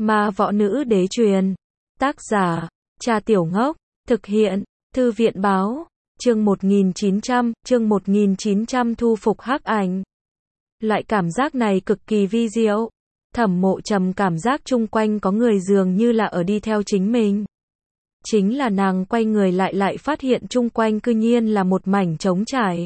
Ma Võ Nữ Đế Truyền. Tác giả, Cha Tiểu Ngốc. Thực hiện, Thư viện Báo. Chương 1900 thu phục hắc ảnh. Loại cảm giác này cực kỳ vi diệu. Thẩm Mộ Trầm cảm giác chung quanh có người dường như là ở đi theo chính mình. Chính là nàng quay người lại phát hiện chung quanh cư nhiên là một mảnh trống trải.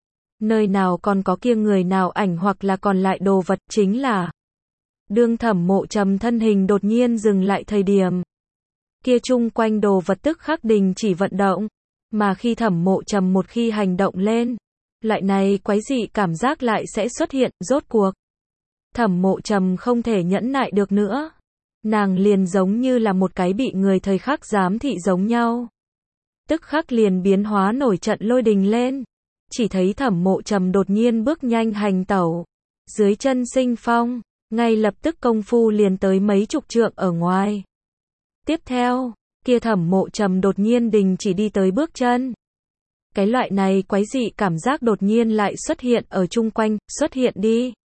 Nơi nào còn có kia người nào ảnh hoặc là còn lại đồ vật, chính là đương Thẩm Mộ Trầm thân hình đột nhiên dừng lại thời điểm. Kia chung quanh đồ vật tức khắc đình chỉ vận động, mà khi Thẩm Mộ Trầm một khi hành động lên, loại này quái dị cảm giác lại sẽ xuất hiện, rốt cuộc. Thẩm Mộ Trầm không thể nhẫn nại được nữa. Nàng liền giống như là một cái bị người thời khắc giám thị giống nhau. Tức khắc liền biến hóa nổi trận lôi đình lên. Chỉ thấy Thẩm Mộ Trầm đột nhiên bước nhanh hành tẩu. Dưới chân sinh phong, ngay lập tức công phu liền tới mấy chục trượng ở ngoài. Tiếp theo, kia Thẩm Mộ Trầm đột nhiên đình chỉ đi tới bước chân. Cái loại này quái dị cảm giác đột nhiên lại xuất hiện ở chung quanh, xuất hiện đi.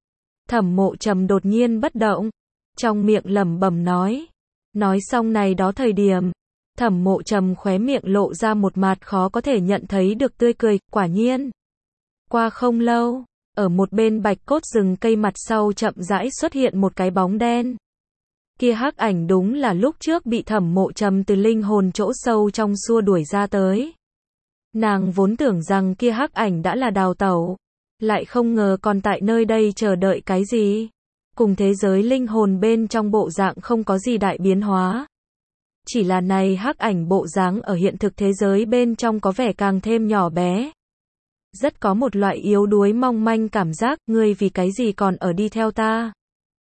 Thẩm Mộ Trầm đột nhiên bất động, trong miệng lẩm bẩm nói. Nói xong này đó thời điểm, Thẩm Mộ Trầm khóe miệng lộ ra một mặt khó có thể nhận thấy được tươi cười, quả nhiên. Qua không lâu, ở một bên bạch cốt rừng cây mặt sau chậm rãi xuất hiện một cái bóng đen. Kia hắc ảnh đúng là lúc trước bị Thẩm Mộ Trầm từ linh hồn chỗ sâu trong xua đuổi ra tới. Nàng vốn tưởng rằng kia hắc ảnh đã là đào tẩu, lại không ngờ còn tại nơi đây chờ đợi cái gì. Cùng thế giới linh hồn bên trong bộ dạng không có gì đại biến hóa. Chỉ là này hắc ảnh bộ dáng ở hiện thực thế giới bên trong có vẻ càng thêm nhỏ bé. Rất có một loại yếu đuối mong manh cảm giác, ngươi vì cái gì còn ở đi theo ta?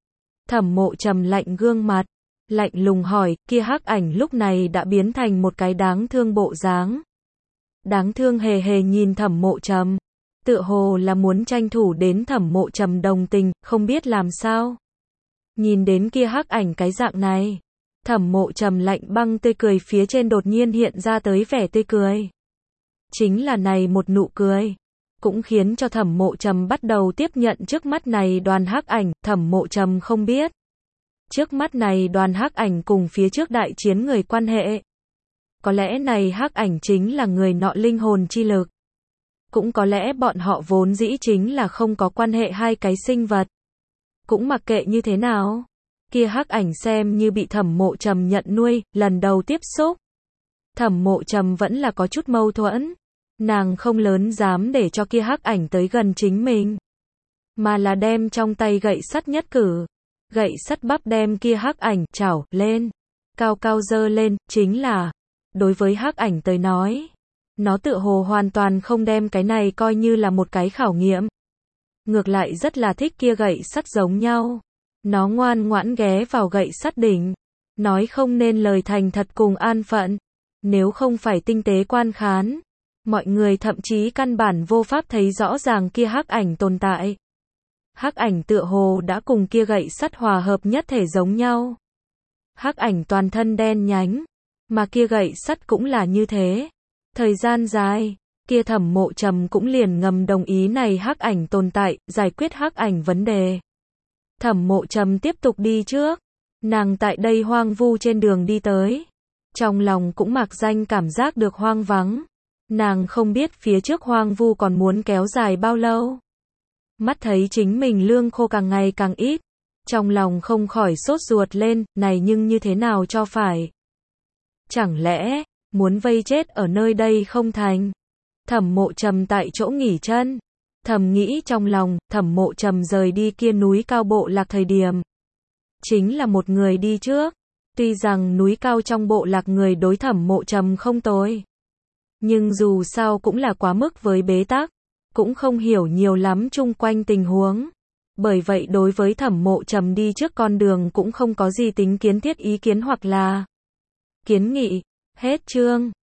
Thẩm Mộ Trầm lạnh gương mặt, lạnh lùng hỏi, kia hắc ảnh lúc này đã biến thành một cái đáng thương bộ dáng. Đáng thương hề hề nhìn Thẩm Mộ Trầm, tựa hồ là muốn tranh thủ đến Thẩm Mộ Trầm đồng tình, không biết làm sao. Nhìn đến kia hắc ảnh cái dạng này, Thẩm Mộ Trầm lạnh băng tươi cười phía trên đột nhiên hiện ra tới vẻ tươi cười. Chính là này một nụ cười, cũng khiến cho Thẩm Mộ Trầm bắt đầu tiếp nhận trước mắt này đoàn hắc ảnh. Thẩm Mộ Trầm không biết, trước mắt này đoàn hắc ảnh cùng phía trước đại chiến người quan hệ. Có lẽ này hắc ảnh chính là người nọ linh hồn chi lực. Cũng có lẽ bọn họ vốn dĩ chính là không có quan hệ hai cái sinh vật. Cũng mặc kệ như thế nào, kia hắc ảnh xem như bị Thẩm Mộ Trầm nhận nuôi, lần đầu tiếp xúc. Thẩm Mộ Trầm vẫn là có chút mâu thuẫn. Nàng không lớn dám để cho kia hắc ảnh tới gần chính mình, mà là đem trong tay gậy sắt nhất cử. Gậy sắt bắp đem kia hắc ảnh chảo lên, cao cao giơ lên, chính là đối với hắc ảnh tới nói, nó tựa hồ hoàn toàn không đem cái này coi như là một cái khảo nghiệm. Ngược lại rất là thích kia gậy sắt giống nhau. Nó ngoan ngoãn ghé vào gậy sắt đỉnh, nói không nên lời thành thật cùng an phận. Nếu không phải tinh tế quan khán, mọi người thậm chí căn bản vô pháp thấy rõ ràng kia hắc ảnh tồn tại. Hắc ảnh tựa hồ đã cùng kia gậy sắt hòa hợp nhất thể giống nhau. Hắc ảnh toàn thân đen nhánh, mà kia gậy sắt cũng là như thế. Thời gian dài, kia Thẩm Mộ Trầm cũng liền ngầm đồng ý này hắc ảnh tồn tại, giải quyết hắc ảnh vấn đề. Thẩm Mộ Trầm tiếp tục đi trước. Nàng tại đây hoang vu trên đường đi tới, trong lòng cũng mạc danh cảm giác được hoang vắng. Nàng không biết phía trước hoang vu còn muốn kéo dài bao lâu. Mắt thấy chính mình lương khô càng ngày càng ít, trong lòng không khỏi sốt ruột lên, này nhưng như thế nào cho phải? Chẳng lẽ muốn vây chết ở nơi đây không thành? Thẩm Mộ Trầm tại chỗ nghỉ chân, thầm nghĩ trong lòng. Thẩm Mộ Trầm rời đi kia núi cao bộ lạc thời điểm, chính là một người đi trước. Tuy rằng núi cao trong bộ lạc người đối Thẩm Mộ Trầm không tồi, nhưng dù sao cũng là quá mức với bế tắc, cũng không hiểu nhiều lắm chung quanh tình huống. Bởi vậy đối với Thẩm Mộ Trầm đi trước con đường cũng không có gì tính kiến thiết ý kiến hoặc là kiến nghị. Hết chương.